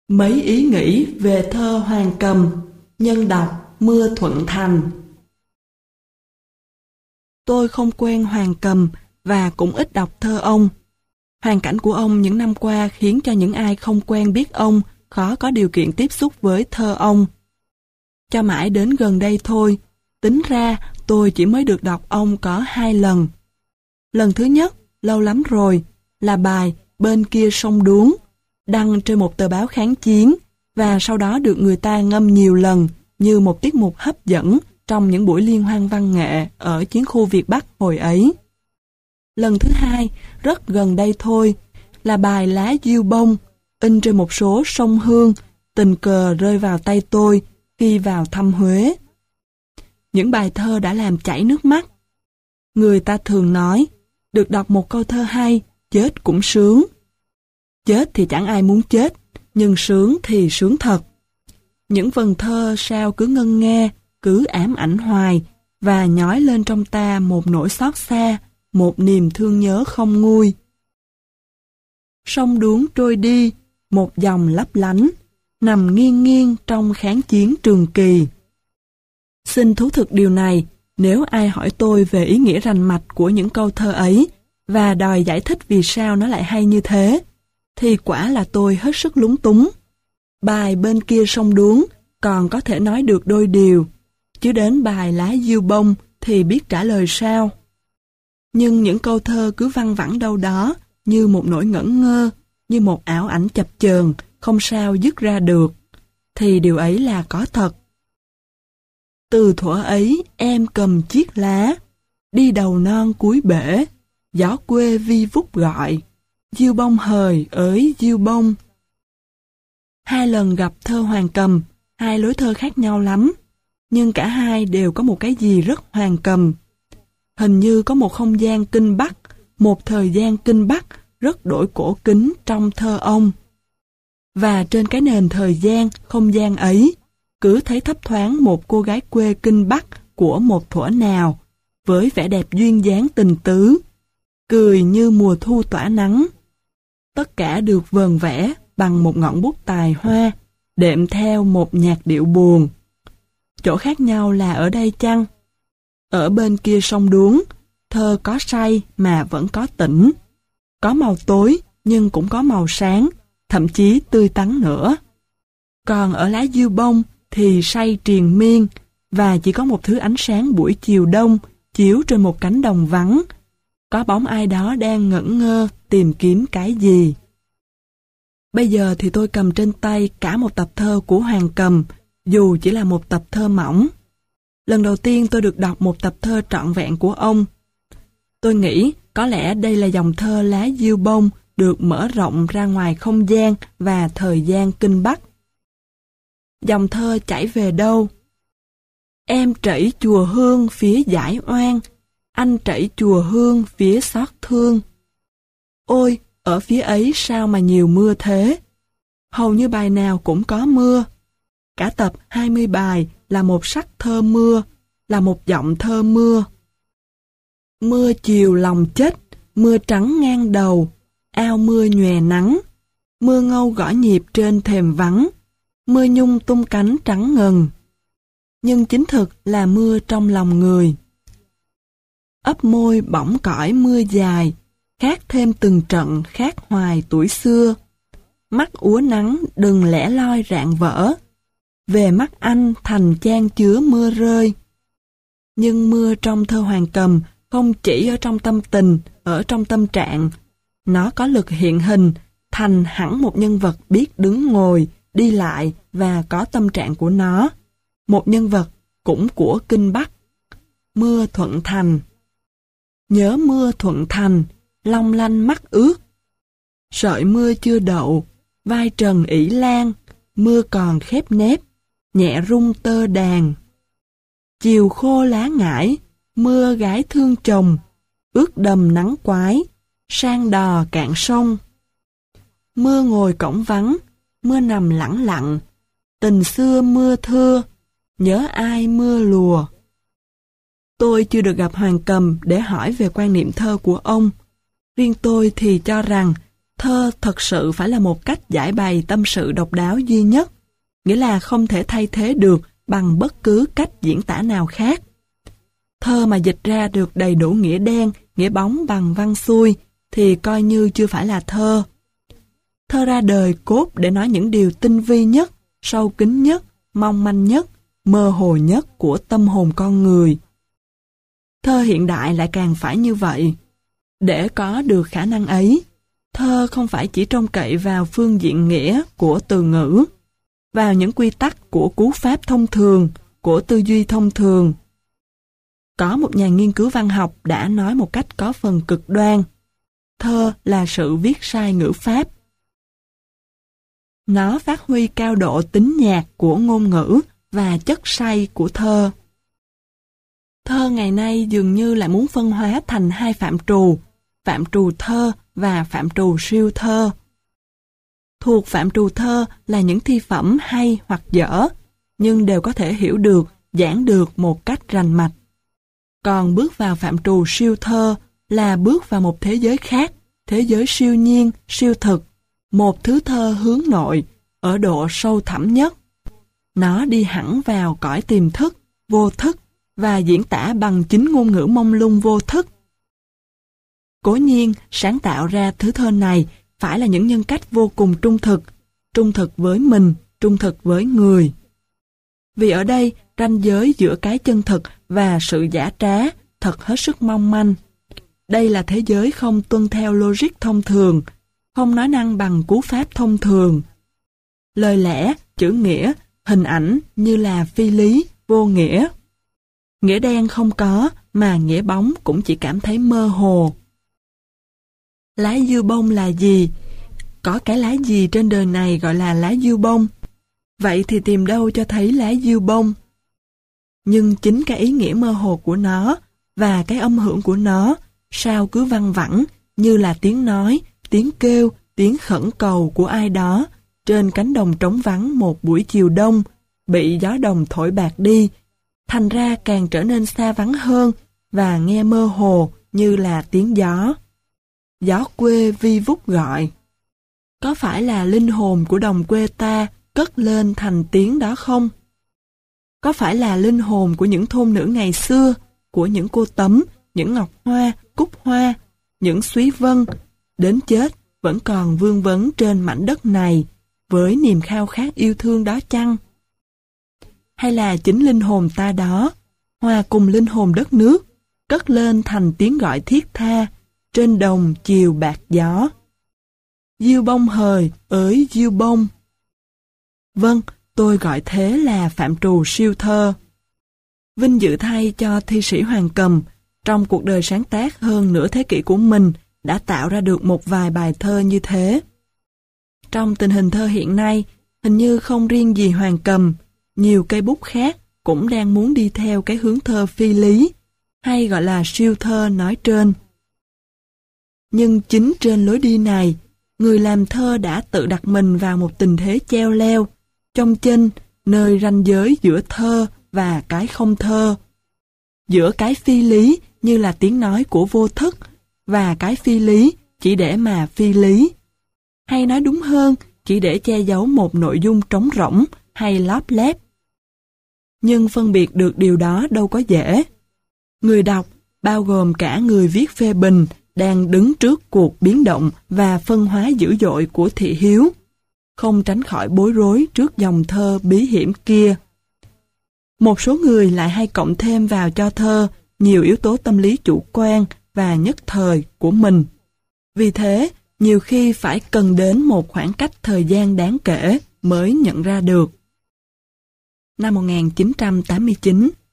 Mấy ý nghĩ về thơ Hoàng Cầm, nhân đọc Mưa Thuận Thành. Tôi không quen Hoàng Cầm và cũng ít đọc thơ ông. Hoàn cảnh của ông những năm qua khiến cho những ai không quen biết ông khó có điều kiện tiếp xúc với thơ ông. Cho mãi đến gần đây thôi, tính ra tôi chỉ mới được đọc ông có 2 lần. Lần thứ nhất, lâu lắm rồi, là bài Bên Kia Sông Đuống, đăng trên một tờ báo kháng chiến và sau đó được người ta ngâm nhiều lần như một tiết mục hấp dẫn trong những buổi liên hoan văn nghệ ở chiến khu Việt Bắc hồi ấy. Lần thứ hai, rất gần đây thôi, là bài Lá Diêu Bông, in trên một số sông Hương, tình cờ rơi vào tay tôi khi vào thăm Huế. Những bài thơ đã làm chảy nước mắt. Người ta thường nói, được đọc một câu thơ hay, chết cũng sướng. Chết thì chẳng ai muốn chết, nhưng sướng thì sướng thật. Những vần thơ sao cứ ngân nghe, cứ ám ảnh hoài, và nhói lên trong ta một nỗi xót xa, một niềm thương nhớ không nguôi. Sông Đuống trôi đi, một dòng lấp lánh, nằm nghiêng nghiêng trong kháng chiến Trường Kỳ. Xin thú thực điều này, nếu ai hỏi tôi về ý nghĩa rành mạch của những câu thơ ấy, và đòi giải thích vì sao nó lại hay như thế, thì quả là tôi hết sức lúng túng. Bài Bên Kia Sông Đuống còn có thể nói được đôi điều, chứ đến bài Lá Diêu Bông thì biết trả lời sao. Nhưng những câu thơ cứ văng vẳng đâu đó, như một nỗi ngẩn ngơ, như một ảo ảnh chập chờn, không sao dứt ra được, thì điều ấy là có thật. Từ thuở ấy em cầm chiếc lá, đi đầu non cuối bể, gió quê vi vút gọi, diêu bông hời ới diêu bông. 2 lần gặp thơ Hoàng Cầm, 2 lối thơ khác nhau lắm, nhưng cả hai đều có một cái gì rất Hoàng Cầm. Hình như có một không gian Kinh Bắc, một thời gian Kinh Bắc rất đổi cổ kính trong thơ ông. Và trên cái nền thời gian, không gian ấy, cứ thấy thấp thoáng một cô gái quê Kinh Bắc của một thuở nào, với vẻ đẹp duyên dáng tình tứ, cười như mùa thu tỏa nắng. Tất cả được vờn vẽ bằng một ngọn bút tài hoa, đệm theo một nhạc điệu buồn. Chỗ khác nhau là ở đây chăng? Ở bên kia sông Đuống, thơ có say mà vẫn có tỉnh. Có màu tối nhưng cũng có màu sáng, thậm chí tươi tắn nữa. Còn ở Lá Diêu Bông thì say triền miên, và chỉ có một thứ ánh sáng buổi chiều đông chiếu trên một cánh đồng vắng. Có bóng ai đó đang ngẩn ngơ tìm kiếm cái gì. Bây giờ thì tôi cầm trên tay cả một tập thơ của Hoàng Cầm, dù chỉ là một tập thơ mỏng. Lần đầu tiên tôi được đọc một tập thơ trọn vẹn của ông. Tôi nghĩ có lẽ đây là dòng thơ Lá Diêu Bông được mở rộng ra ngoài không gian và thời gian Kinh Bắc. Dòng thơ chảy về đâu? Em trẩy chùa Hương phía Giải Oan, anh trẩy chùa Hương phía Xót Thương. Ôi, ở phía ấy sao mà nhiều mưa thế? Hầu như bài nào cũng có mưa. Cả tập 20 bài là một sắc thơ mưa, là một giọng thơ mưa. Mưa chiều lòng chết, mưa trắng ngang đầu, ao mưa nhòe nắng, mưa ngâu gõ nhịp trên thềm vắng, mưa nhung tung cánh trắng ngần. Nhưng chính thực là mưa trong lòng người. Ấp môi bỏng cõi mưa dài, khát thêm từng trận khát hoài tuổi xưa. Mắt úa nắng đừng lẻ loi rạng vỡ, về mắt anh thành chan chứa mưa rơi. Nhưng mưa trong thơ Hoàng Cầm không chỉ ở trong tâm tình, ở trong tâm trạng. Nó có lực hiện hình, thành hẳn một nhân vật biết đứng ngồi, đi lại và có tâm trạng của nó. Một nhân vật cũng của Kinh Bắc. Mưa Thuận Thành. Nhớ mưa Thuận Thành, long lanh mắt ướt. Sợi mưa chưa đậu, vai trần ỷ lan, mưa còn khép nép, nhẹ rung tơ đàn. Chiều khô lá ngải, mưa gái thương chồng, ướt đầm nắng quái, sang đò cạn sông. Mưa ngồi cổng vắng, mưa nằm lẳng lặng, tình xưa mưa thưa, nhớ ai mưa lùa. Tôi chưa được gặp Hoàng Cầm để hỏi về quan niệm thơ của ông. Riêng tôi thì cho rằng thơ thật sự phải là một cách giải bày tâm sự độc đáo duy nhất, nghĩa là không thể thay thế được bằng bất cứ cách diễn tả nào khác. Thơ mà dịch ra được đầy đủ nghĩa đen, nghĩa bóng bằng văn xuôi thì coi như chưa phải là thơ. Thơ ra đời cốt để nói những điều tinh vi nhất, sâu kín nhất, mong manh nhất, mơ hồ nhất của tâm hồn con người. Thơ hiện đại lại càng phải như vậy. Để có được khả năng ấy, thơ không phải chỉ trông cậy vào phương diện nghĩa của từ ngữ, vào những quy tắc của cú pháp thông thường, của tư duy thông thường. Có một nhà nghiên cứu văn học đã nói một cách có phần cực đoan, thơ là sự viết sai ngữ pháp. Nó phát huy cao độ tính nhạc của ngôn ngữ và chất say của thơ. Thơ ngày nay dường như lại muốn phân hóa thành hai phạm trù thơ và phạm trù siêu thơ. Thuộc phạm trù thơ là những thi phẩm hay hoặc dở, nhưng đều có thể hiểu được, giảng được một cách rành mạch. Còn bước vào phạm trù siêu thơ là bước vào một thế giới khác, thế giới siêu nhiên, siêu thực, một thứ thơ hướng nội, ở độ sâu thẳm nhất. Nó đi hẳn vào cõi tiềm thức, vô thức, và diễn tả bằng chính ngôn ngữ mông lung vô thức. Cố nhiên, sáng tạo ra thứ thơ này phải là những nhân cách vô cùng trung thực với mình, trung thực với người. Vì ở đây, ranh giới giữa cái chân thực và sự giả trá thật hết sức mong manh. Đây là thế giới không tuân theo logic thông thường, không nói năng bằng cú pháp thông thường. Lời lẽ, chữ nghĩa, hình ảnh như là phi lý, vô nghĩa. Nghĩa đen không có, mà nghĩa bóng cũng chỉ cảm thấy mơ hồ. Lá dưa bông là gì? Có cái lá gì trên đời này gọi là lá dưa bông? Vậy thì tìm đâu cho thấy lá dưa bông? Nhưng chính cái ý nghĩa mơ hồ của nó và cái âm hưởng của nó sao cứ văng vẳng như là tiếng nói, tiếng kêu, tiếng khẩn cầu của ai đó trên cánh đồng trống vắng một buổi chiều đông, bị gió đồng thổi bạc đi, thành ra càng trở nên xa vắng hơn và nghe mơ hồ như là tiếng gió. Gió quê vi vút gọi. Có phải là linh hồn của đồng quê ta cất lên thành tiếng đó không? Có phải là linh hồn của những thôn nữ ngày xưa, của những cô Tấm, những Ngọc Hoa, Cúc Hoa, những Súy Vân, đến chết vẫn còn vương vấn trên mảnh đất này với niềm khao khát yêu thương đó chăng? Hay là chính linh hồn ta đó, hòa cùng linh hồn đất nước, cất lên thành tiếng gọi thiết tha trên đồng chiều bạc gió? Diêu bông hời ới diêu bông. Vâng, tôi gọi thế là phạm trù siêu thơ. Vinh dự thay cho thi sĩ Hoàng Cầm, trong cuộc đời sáng tác hơn nửa thế kỷ của mình, đã tạo ra được một vài bài thơ như thế. Trong tình hình thơ hiện nay, hình như không riêng gì Hoàng Cầm, nhiều cây bút khác cũng đang muốn đi theo cái hướng thơ phi lý, hay gọi là siêu thơ nói trên. Nhưng chính trên lối đi này, người làm thơ đã tự đặt mình vào một tình thế cheo leo, trong chênh, nơi ranh giới giữa thơ và cái không thơ. Giữa cái phi lý như là tiếng nói của vô thức, và cái phi lý chỉ để mà phi lý. Hay nói đúng hơn, chỉ để che giấu một nội dung trống rỗng hay lóp lép. Nhưng phân biệt được điều đó đâu có dễ. Người đọc, bao gồm cả người viết phê bình, đang đứng trước cuộc biến động và phân hóa dữ dội của thị hiếu, không tránh khỏi bối rối trước dòng thơ bí hiểm kia. Một số người lại hay cộng thêm vào cho thơ nhiều yếu tố tâm lý chủ quan và nhất thời của mình. Vì thế, nhiều khi phải cần đến một khoảng cách thời gian đáng kể mới nhận ra được. Năm 1989,